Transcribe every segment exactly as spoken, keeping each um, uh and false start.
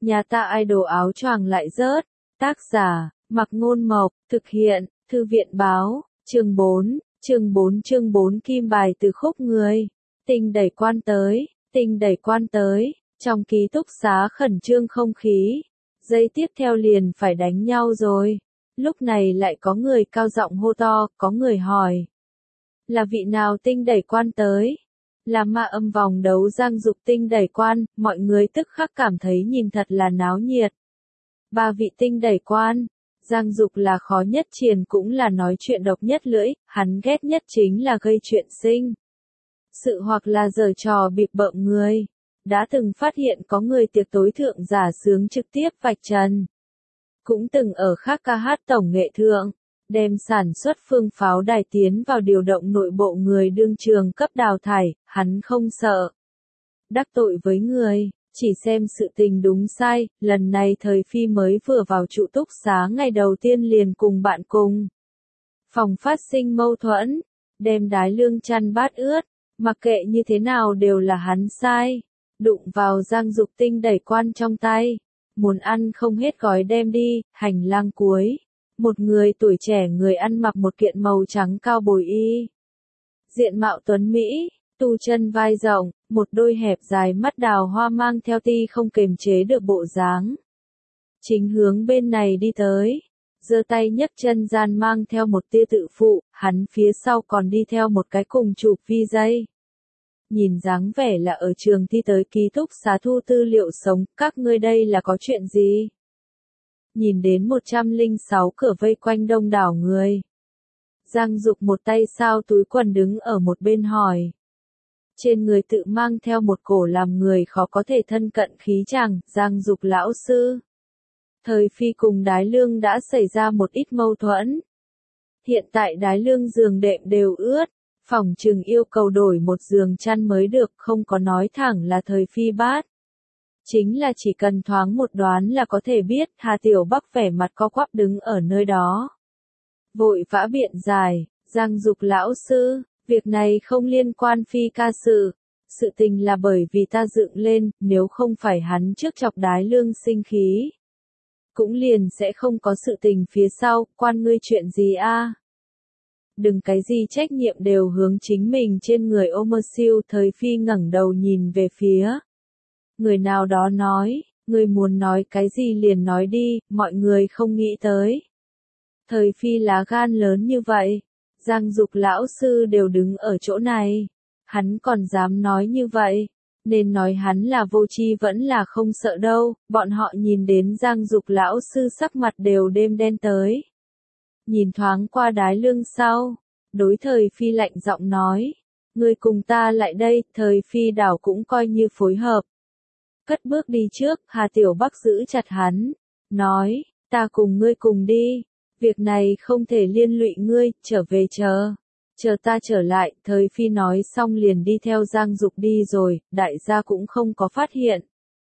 Nhà ta idol áo choàng lại rớt. Tác giả, Mặc Ngôn Mộc, thực hiện, Thư viện Báo, chương bốn, chương bốn chương bốn kim bài từ khúc người. Tinh đẩy quan tới, tinh đẩy quan tới, trong ký túc xá khẩn trương không khí. Giây tiếp theo liền phải đánh nhau rồi. Lúc này lại có người cao giọng hô to, có người hỏi. Là vị nào tinh đẩy quan tới? Là ma âm vòng đấu Giang Dục tinh đẩy quan, mọi người tức khắc cảm thấy nhìn thật là náo nhiệt. Ba vị tinh đẩy quan, Giang Dục là khó nhất triền cũng là nói chuyện độc nhất lưỡi, hắn ghét nhất chính là gây chuyện sinh sự hoặc là giở trò bịp bợm người. Đã từng phát hiện có người tiệc tối thượng giả sướng trực tiếp vạch trần. Cũng từng ở khác ca hát tổng nghệ thượng, đem sản xuất phương pháo đài tiến vào điều động nội bộ người đương trường cấp đào thải, hắn không sợ đắc tội với người, chỉ xem sự tình đúng sai. Lần này Thời Phi mới vừa vào trụ túc xá ngày đầu tiên liền cùng bạn cùng phòng phát sinh mâu thuẫn, đem đái lương chăn bát ướt, mặc kệ như thế nào đều là hắn sai. Đụng vào Giang Dục tinh đẩy quan trong tay, muốn ăn không hết gói đem đi. Hành lang cuối, một người tuổi trẻ người ăn mặc một kiện màu trắng cao bồi y, diện mạo tuấn mỹ, tu chân vai rộng, một đôi hẹp dài mắt đào hoa mang theo ti không kềm chế được bộ dáng. Chính hướng bên này đi tới, giơ tay nhấc chân gian mang theo một tia tự phụ, hắn phía sau còn đi theo một cái cùng chụp vi dây. Nhìn dáng vẻ là ở trường thi tới ký túc xá thu tư liệu sống, các ngươi đây là có chuyện gì? Nhìn đến một trăm lẻ sáu cửa vây quanh đông đảo người. Giang Dục một tay sao túi quần đứng ở một bên hỏi. Trên người tự mang theo một cổ làm người khó có thể thân cận khí chàng. Giang Dục lão sư. Thời Phi cùng đái lương đã xảy ra một ít mâu thuẫn. Hiện tại đái lương giường đệm đều ướt. Phòng trừng yêu cầu đổi một giường chăn mới được, không có nói thẳng là Thời Phi bát. Chính là chỉ cần thoáng một đoán là có thể biết. Hà Tiểu Bắc vẻ mặt co quắp đứng ở nơi đó. Vội vã biện giải, Giang Dục lão sư, việc này không liên quan Phi ca sự. Sự tình là bởi vì ta dựng lên, nếu không phải hắn trước chọc đái lương sinh khí. Cũng liền sẽ không có sự tình phía sau, quan ngươi chuyện gì a? Đừng cái gì trách nhiệm đều hướng chính mình trên người ô mơ siêu. Thời Phi ngẩng đầu nhìn về phía người nào đó nói, ngươi muốn nói cái gì liền nói đi, mọi người không nghĩ tới. Thời Phi lá gan lớn như vậy, Giang Dục lão sư đều đứng ở chỗ này, hắn còn dám nói như vậy, nên nói hắn là vô tri vẫn là không sợ đâu. Bọn họ nhìn đến Giang Dục lão sư sắc mặt đều đêm đen tới. Nhìn thoáng qua đái lương sau, đối Thời Phi lạnh giọng nói, ngươi cùng ta lại đây. Thời Phi đảo cũng coi như phối hợp. Cất bước đi trước, Hà Tiểu Bắc giữ chặt hắn, nói, ta cùng ngươi cùng đi, việc này không thể liên lụy ngươi, trở về chờ, chờ ta trở lại. Thời Phi nói xong liền đi theo Giang Dục đi rồi, đại gia cũng không có phát hiện.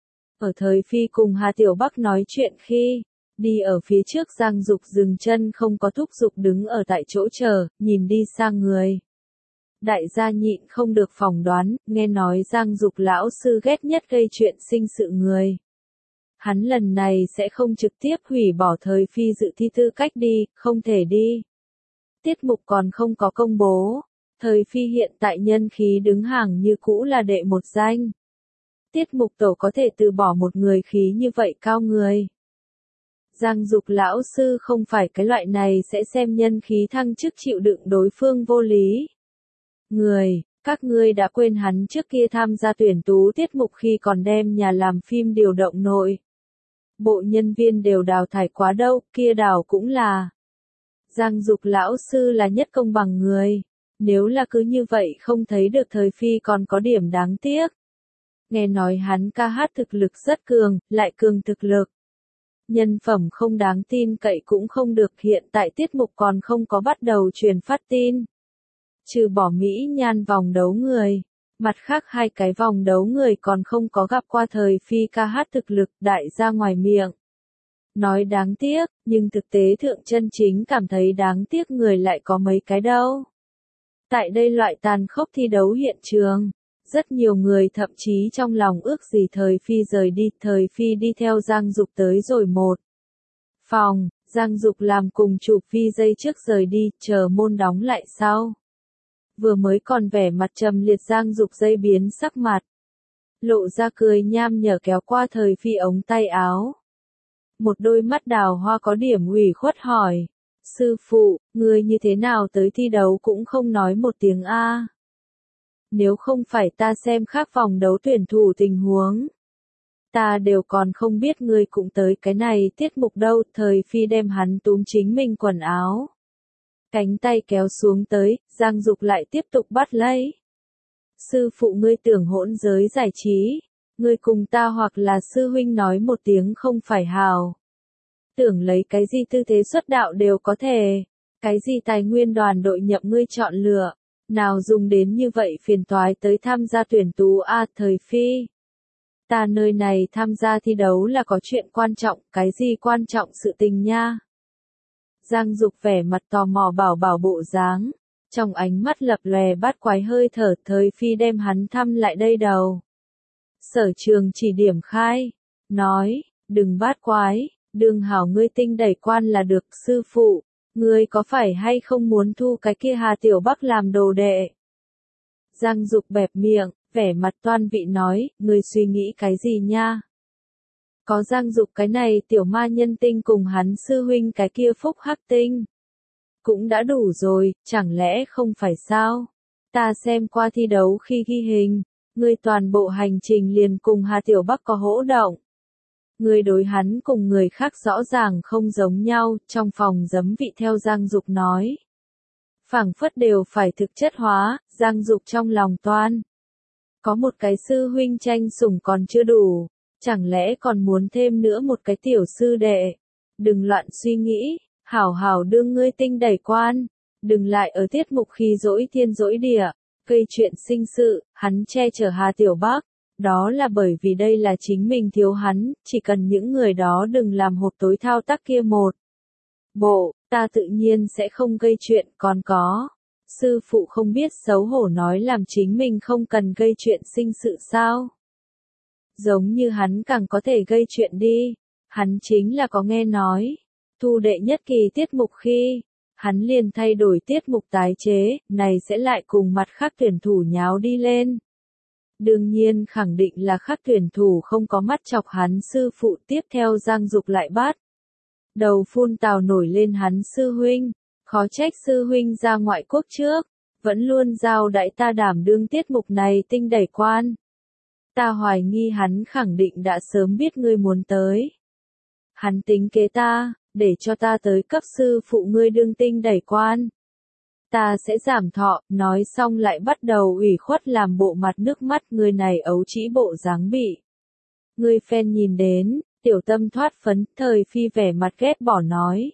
Ở Thời Phi cùng Hà Tiểu Bắc nói chuyện khi đi ở phía trước, Giang Dục dừng chân không có thúc giục đứng ở tại chỗ chờ, nhìn đi sang người. Đại gia nhịn không được phỏng đoán, nghe nói Giang Dục lão sư ghét nhất gây chuyện sinh sự người. Hắn lần này sẽ không trực tiếp hủy bỏ Thời Phi dự thi tư cách đi, không thể đi. Tiết mục còn không có công bố, Thời Phi hiện tại nhân khí đứng hàng như cũ là đệ một danh. Tiết mục tổ có thể từ bỏ một người khí như vậy cao người. Giang Dục lão sư không phải cái loại này sẽ xem nhân khí thăng chức chịu đựng đối phương vô lý. Người, các ngươi đã quên hắn trước kia tham gia tuyển tú tiết mục khi còn đem nhà làm phim điều động nội bộ nhân viên đều đào thải quá đâu, kia đào cũng là. Giang Dục lão sư là nhất công bằng người, nếu là cứ như vậy không thấy được Thời Phi còn có điểm đáng tiếc. Nghe nói hắn ca hát thực lực rất cường, lại cường thực lực. Nhân phẩm không đáng tin cậy cũng không được, hiện tại tiết mục còn không có bắt đầu truyền phát tin. Trừ bỏ Mỹ Nhan vòng đấu người, mặt khác hai cái vòng đấu người còn không có gặp qua Thời Phi ca hát thực lực. Đại gia ngoài miệng nói đáng tiếc, nhưng thực tế thượng chân chính cảm thấy đáng tiếc người lại có mấy cái đâu. Tại đây loại tàn khốc thi đấu hiện trường, Rất nhiều người thậm chí trong lòng ước gì Thời Phi rời đi, Thời Phi đi theo Giang Dục tới rồi một phòng, Giang Dục làm cùng chụp vi giây trước rời đi, chờ môn đóng lại sau. Vừa mới còn vẻ mặt trầm liệt Giang Dục dây biến sắc mặt. Lộ ra cười nham nhở kéo qua Thời Phi ống tay áo. Một đôi mắt đào hoa có điểm ủy khuất hỏi. Sư phụ, người như thế nào tới thi đấu cũng không nói một tiếng A. Nếu không phải ta xem khác vòng đấu tuyển thủ tình huống. Ta đều còn không biết người cũng tới cái này tiết mục đâu. Thời Phi đem hắn túm chính mình quần áo. Cánh tay kéo xuống tới, Giang Dục lại tiếp tục bắt lấy. Sư phụ ngươi tưởng hỗn giới giải trí. Ngươi cùng ta hoặc là sư huynh nói một tiếng không phải hào. Tưởng lấy cái gì tư thế xuất đạo đều có thể. Cái gì tài nguyên đoàn đội nhậm ngươi chọn lựa. Nào dùng đến như vậy phiền toái tới tham gia tuyển tú A. Thời Phi. Ta nơi này tham gia thi đấu là có chuyện quan trọng, cái gì quan trọng sự tình nha. Giang Dục vẻ mặt tò mò bảo bảo bộ dáng. Trong ánh mắt lập lòe bát quái hơi thở. Thời Phi đem hắn thăm lại đây đầu. Sở trường chỉ điểm khai. Nói, đừng bát quái, đừng hảo ngươi tinh đẩy quan là được. Sư phụ, ngươi có phải hay không muốn thu cái kia Hà Tiểu Bắc làm đồ đệ? Giang Dục bẹp miệng, vẻ mặt toan vị nói, ngươi suy nghĩ cái gì nha? Có Giang Dục cái này tiểu ma nhân tinh cùng hắn sư huynh cái kia phúc hắc tinh. Cũng đã đủ rồi, chẳng lẽ không phải sao? Ta xem qua thi đấu khi ghi hình, ngươi toàn bộ hành trình liền cùng Hà Tiểu Bắc có hỗ động. Ngươi đối hắn cùng người khác rõ ràng không giống nhau, trong phòng giấm vị theo Giang Dục nói. Phảng phất đều phải thực chất hóa, Giang Dục trong lòng toan. Có một cái sư huynh tranh sủng còn chưa đủ, chẳng lẽ còn muốn thêm nữa một cái tiểu sư đệ. Đừng loạn suy nghĩ, hảo hảo đương ngươi tinh đẩy quan, đừng lại ở tiết mục khi dỗi thiên dỗi địa, gây chuyện sinh sự, hắn che chở Hà Tiểu Bắc. Đó là bởi vì đây là chính mình thiếu hắn, chỉ cần những người đó đừng làm hộp tối thao tác kia một. Bộ, ta tự nhiên sẽ không gây chuyện, còn có. Sư phụ không biết xấu hổ nói làm chính mình không cần gây chuyện sinh sự sao. Giống như hắn càng có thể gây chuyện đi. Hắn chính là có nghe nói. Thu đệ nhất kỳ tiết mục khi, hắn liền thay đổi tiết mục tái chế, này sẽ lại cùng mặt khác tuyển thủ nháo đi lên. Đương nhiên khẳng định là khác tuyển thủ không có mắt chọc hắn sư phụ. Tiếp theo Giang Dục lại bắt đầu phun tào nổi lên hắn sư huynh, khó trách sư huynh ra ngoại quốc trước, vẫn luôn giao đãi ta đảm đương tiết mục này tinh đẩy quan. Ta hoài nghi hắn khẳng định đã sớm biết ngươi muốn tới. Hắn tính kế ta, để cho ta tới cấp sư phụ ngươi đương tinh đẩy quan. Ta sẽ giảm thọ, nói xong lại bắt đầu ủy khuất làm bộ mặt nước mắt. Người này ấu trĩ bộ dáng bị người fan nhìn đến, tiểu tâm thoát phấn. Thời Phi vẻ mặt ghét bỏ nói.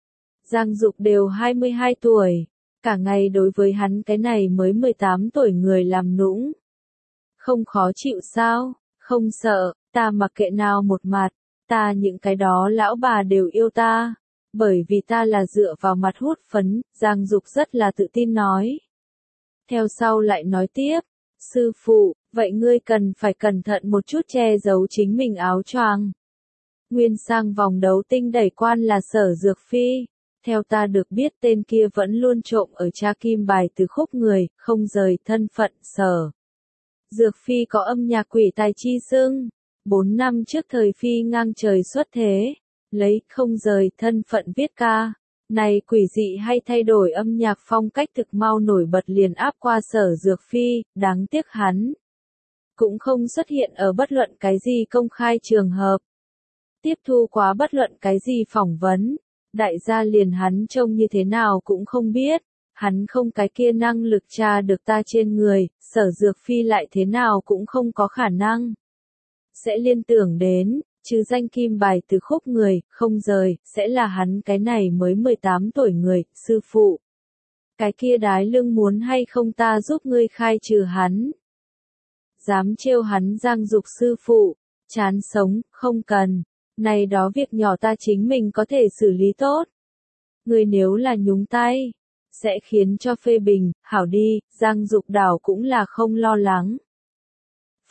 Giang Dục đều hai mươi hai tuổi, cả ngày đối với hắn cái này mới mười tám tuổi người làm nũng. Không khó chịu sao, không sợ, ta mặc kệ nào một mặt, ta những cái đó lão bà đều yêu ta. Bởi vì ta là dựa vào mặt hút phấn, Giang Dục rất là tự tin nói. Theo sau lại nói tiếp, sư phụ, vậy ngươi cần phải cẩn thận một chút che giấu chính mình áo choàng. Nguyên sang vòng đấu tinh đẩy quan là Sở Dược Phi. Theo ta được biết tên kia vẫn luôn trộm ở tra kim bài từ khúc người, không rời thân phận. Sở Dược Phi có âm nhạc quỷ tài chi xưng. Bốn năm trước Thời Phi ngang trời xuất thế. Lấy không rời thân phận viết ca, này quỷ dị hay thay đổi âm nhạc phong cách thực mau nổi bật liền áp qua Sở Dược Phi, đáng tiếc hắn cũng không xuất hiện ở bất luận cái gì công khai trường hợp, tiếp thu quá bất luận cái gì phỏng vấn, đại gia liền hắn trông như thế nào cũng không biết, hắn không cái kia năng lực tra được ta trên người, Sở Dược Phi lại thế nào cũng không có khả năng sẽ liên tưởng đến. Chứ danh kim bài từ khúc người, không rời, sẽ là hắn cái này mới mười tám tuổi người, sư phụ. Cái kia đái lưng muốn hay không ta giúp ngươi khai trừ hắn. Dám trêu hắn Giang Dục sư phụ, chán sống, không cần. Này đó việc nhỏ ta chính mình có thể xử lý tốt. Ngươi nếu là nhúng tay, sẽ khiến cho phê bình, hảo đi, Giang Dục đảo cũng là không lo lắng.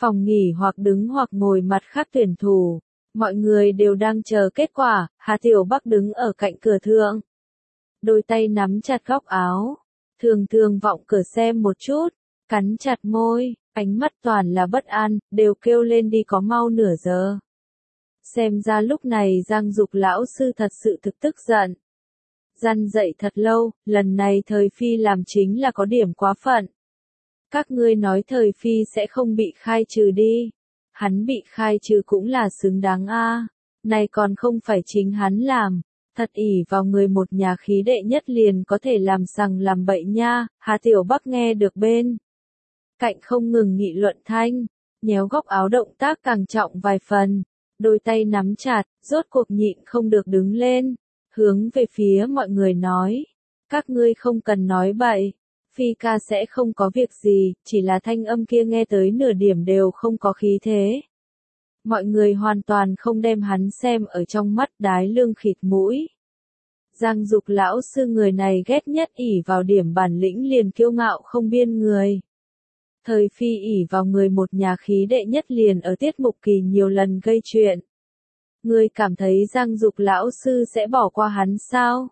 Phòng nghỉ hoặc đứng hoặc ngồi mặt khác tuyển thủ. Mọi người đều đang chờ kết quả, Hà Tiểu Bắc đứng ở cạnh cửa thượng. Đôi tay nắm chặt góc áo. Thường thường vọng cửa xem một chút, cắn chặt môi, ánh mắt toàn là bất an, đều kêu lên đi có mau nửa giờ. Xem ra lúc này Giang Dục lão sư thật sự thực tức giận. Răn dậy thật lâu, lần này thời phi làm chính là có điểm quá phận. Các ngươi nói thời phi sẽ không bị khai trừ đi. Hắn bị khai trừ cũng là xứng đáng a. Này còn không phải chính hắn làm. Thật ỷ vào người một nhà khí đệ nhất liền có thể làm sằng làm bậy nha. Hà Tiểu Bắc nghe được bên cạnh không ngừng nghị luận thanh, nhéo góc áo động tác càng trọng vài phần. Đôi tay nắm chặt, rốt cuộc nhịn không được đứng lên, hướng về phía mọi người nói. Các ngươi không cần nói bậy. Phi ca sẽ không có việc gì, chỉ là thanh âm kia nghe tới nửa điểm đều không có khí thế. Mọi người hoàn toàn không đem hắn xem ở trong mắt, đái lương khịt mũi. Giang Dục lão sư người này ghét nhất ỷ vào điểm bản lĩnh liền kiêu ngạo không biên người. Thời phi ỷ vào người một nhà khí đệ nhất liền ở tiết mục kỳ nhiều lần gây chuyện. Người cảm thấy Giang Dục lão sư sẽ bỏ qua hắn sao?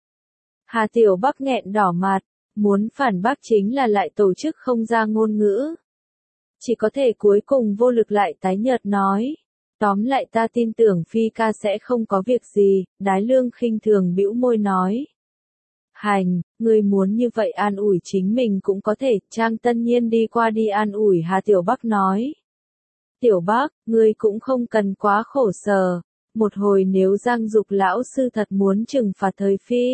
Hà Tiểu Bắc nghẹn đỏ mặt, muốn phản bác chính là lại tổ chức không ra ngôn ngữ. Chỉ có thể cuối cùng vô lực lại tái nhợt nói. Tóm lại ta tin tưởng Phi ca sẽ không có việc gì, đái lương khinh thường bĩu môi nói. Hành, ngươi muốn như vậy an ủi chính mình cũng có thể, Trang Tân Nhiên đi qua đi an ủi Hà Tiểu Bắc nói. Tiểu Bắc, ngươi cũng không cần quá khổ sở, một hồi nếu Giang Dục lão sư thật muốn trừng phạt thời phi.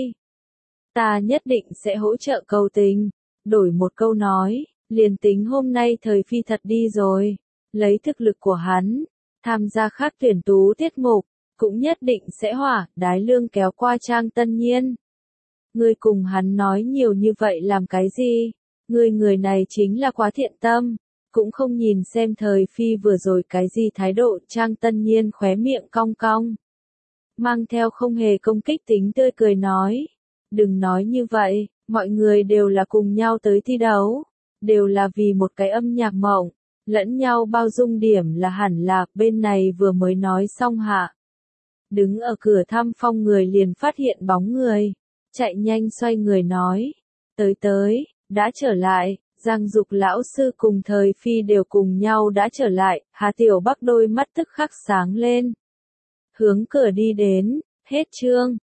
Ta nhất định sẽ hỗ trợ cầu tình, đổi một câu nói, liền tính hôm nay thời phi thật đi rồi, lấy thực lực của hắn, tham gia khác tuyển tú tiết mục, cũng nhất định sẽ hỏa, đái lương kéo qua Trang Tân Nhiên. Ngươi cùng hắn nói nhiều như vậy làm cái gì? Ngươi người này chính là quá thiện tâm, cũng không nhìn xem thời phi vừa rồi cái gì thái độ. Trang Tân Nhiên khóe miệng cong cong, mang theo không hề công kích tính tươi cười nói. Đừng nói như vậy, mọi người đều là cùng nhau tới thi đấu, đều là vì một cái âm nhạc mộng, lẫn nhau bao dung điểm là hẳn là. Bên này vừa mới nói xong hạ. Đứng ở cửa thăm phong người liền phát hiện bóng người. Chạy nhanh xoay người nói. Tới tới, đã trở lại, Giang Dục lão sư cùng thời phi đều cùng nhau đã trở lại. Hà Tiểu Bắc đôi mắt tức khắc sáng lên. Hướng cửa đi đến, hết chương.